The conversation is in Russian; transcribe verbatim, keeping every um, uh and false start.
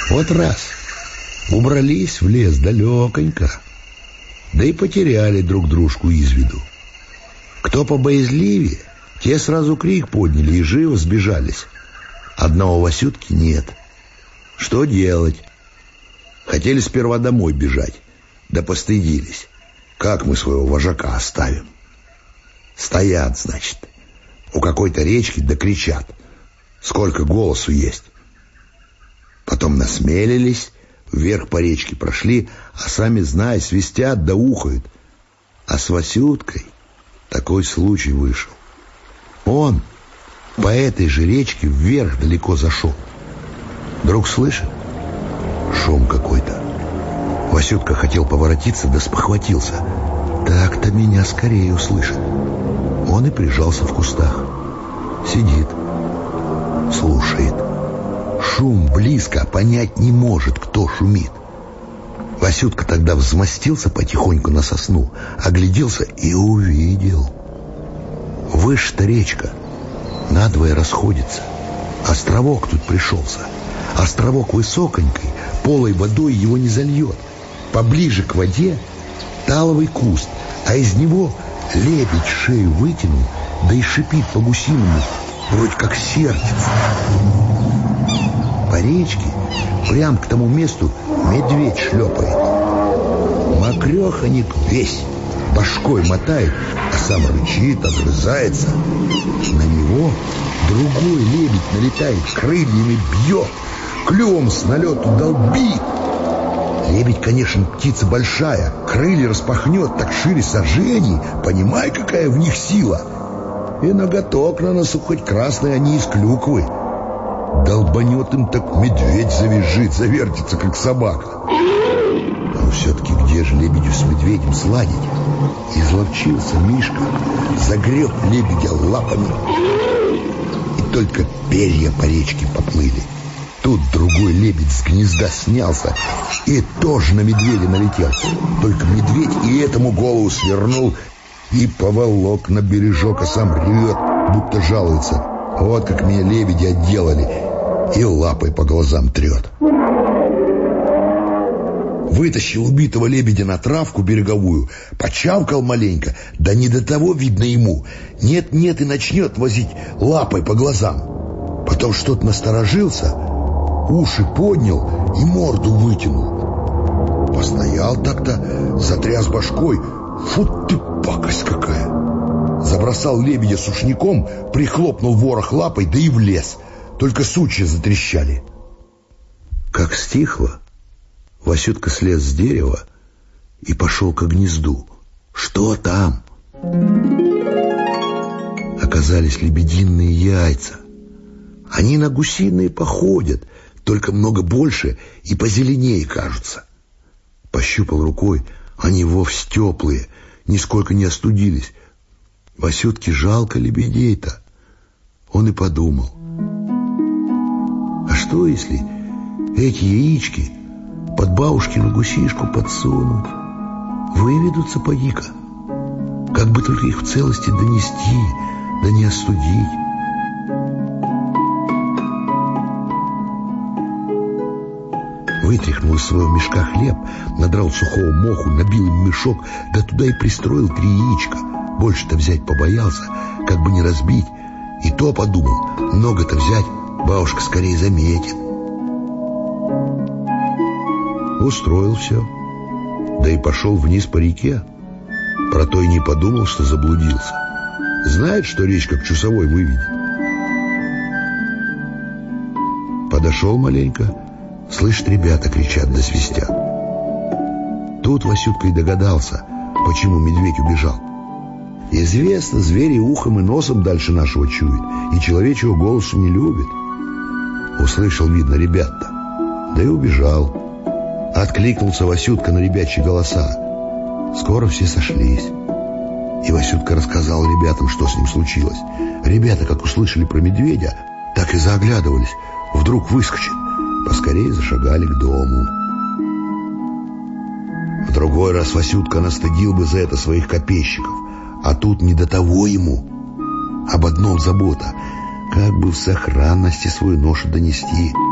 Вот раз убрались в лес далеконько, да и потеряли друг дружку из виду. Кто побоязливее, те сразу крик подняли и живо сбежались. Одного Васютки нет. Что делать? Хотели сперва домой бежать, да постыдились. Как мы своего вожака оставим? Стоят, значит, у какой-то речки, да кричат, сколько голосу есть. Потом насмелились, вверх по речке прошли, а сами, зная, свистят да ухают. А с Васюткой такой случай вышел. Он по этой же речке вверх далеко зашел. Вдруг слышит шум какой-то. Васютка хотел поворотиться, да спохватился. Так-то меня скорее услышит. Он и прижался в кустах. Сидит, слушает. Шум близко, понять не может, кто шумит. Васютка тогда взмостился потихоньку на сосну, огляделся и увидел. Выше-то речка надвое расходится. Островок тут пришелся. Островок высоконький, полой водой его не зальет. Поближе к воде таловый куст, а из него лебедь шею вытянул, да и шипит по-гусиному, вроде как сердится. По речке прям к тому месту медведь шлепает. Мокреханик весь, башкой мотает, а сам рычит, огрызается. На него другой лебедь налетает, крыльями бьет, клювом с налету долбит. Лебедь, конечно, птица большая, крылья распахнет так шире сажений, понимай, какая в них сила. И ноготок на носу хоть красный, а не из клюквы. Долбанет им, так медведь завизжит, завертится, как собака. Но все-таки где же лебедю с медведем сладить? Изловчился Мишка, загреб лебедя лапами, и только перья по речке поплыли. Тут другой лебедь с гнезда снялся и тоже на медведя налетел. Только медведь и этому голову свернул и поволок на бережок, а сам ревет, будто жалуется. Вот как меня лебеди отделали, и лапой по глазам трет. Вытащил убитого лебедя на травку береговую, почавкал маленько, да не до того видно ему. Нет-нет, и начнет возить лапой по глазам. Потом что-то насторожился, уши поднял и морду вытянул. Постоял так-то, затряс башкой. Фу ты, пакость какая! Забросал лебедя сушняком, прихлопнул ворох лапой, да и в лес. Только сучья затрещали. Как стихло, Васютка слез с дерева и пошел к гнезду. Что там? Оказались лебединые яйца. Они на гусиные походят, только много больше и позеленее кажутся. Пощупал рукой, они вовсе теплые, нисколько не остудились. Васютке жалко лебедей-то. Он и подумал: а что, если эти яички под бабушкину гусишку подсунуть? Выведутся поди-ка. Как бы только их в целости донести, да не остудить. Вытряхнул из своего мешка хлеб, надрал сухого моху, набил им мешок, да туда и пристроил три яичка. Больше-то взять побоялся, как бы не разбить. И то подумал, много-то взять бабушка скорее заметит. Устроил все, да и пошел вниз по реке. Про то и не подумал, что заблудился. Знает, что речка к Чусовой выведет. Подошел маленько, слышит, ребята кричат да свистят. Тут Васютка и догадался, почему медведь убежал. Известно, звери ухом и носом дальше нашего чуют, и человечьего голоса не любит. Услышал, видно, ребят-то, да и убежал. Откликнулся Васютка на ребячьи голоса. Скоро все сошлись. И Васютка рассказал ребятам, что с ним случилось. Ребята, как услышали про медведя, так и заоглядывались. Вдруг выскочит. Поскорее зашагали к дому. В другой раз Васютка настыдил бы за это своих копейщиков. А тут не до того ему. Об одном забота: как бы в сохранности свою ношу донести.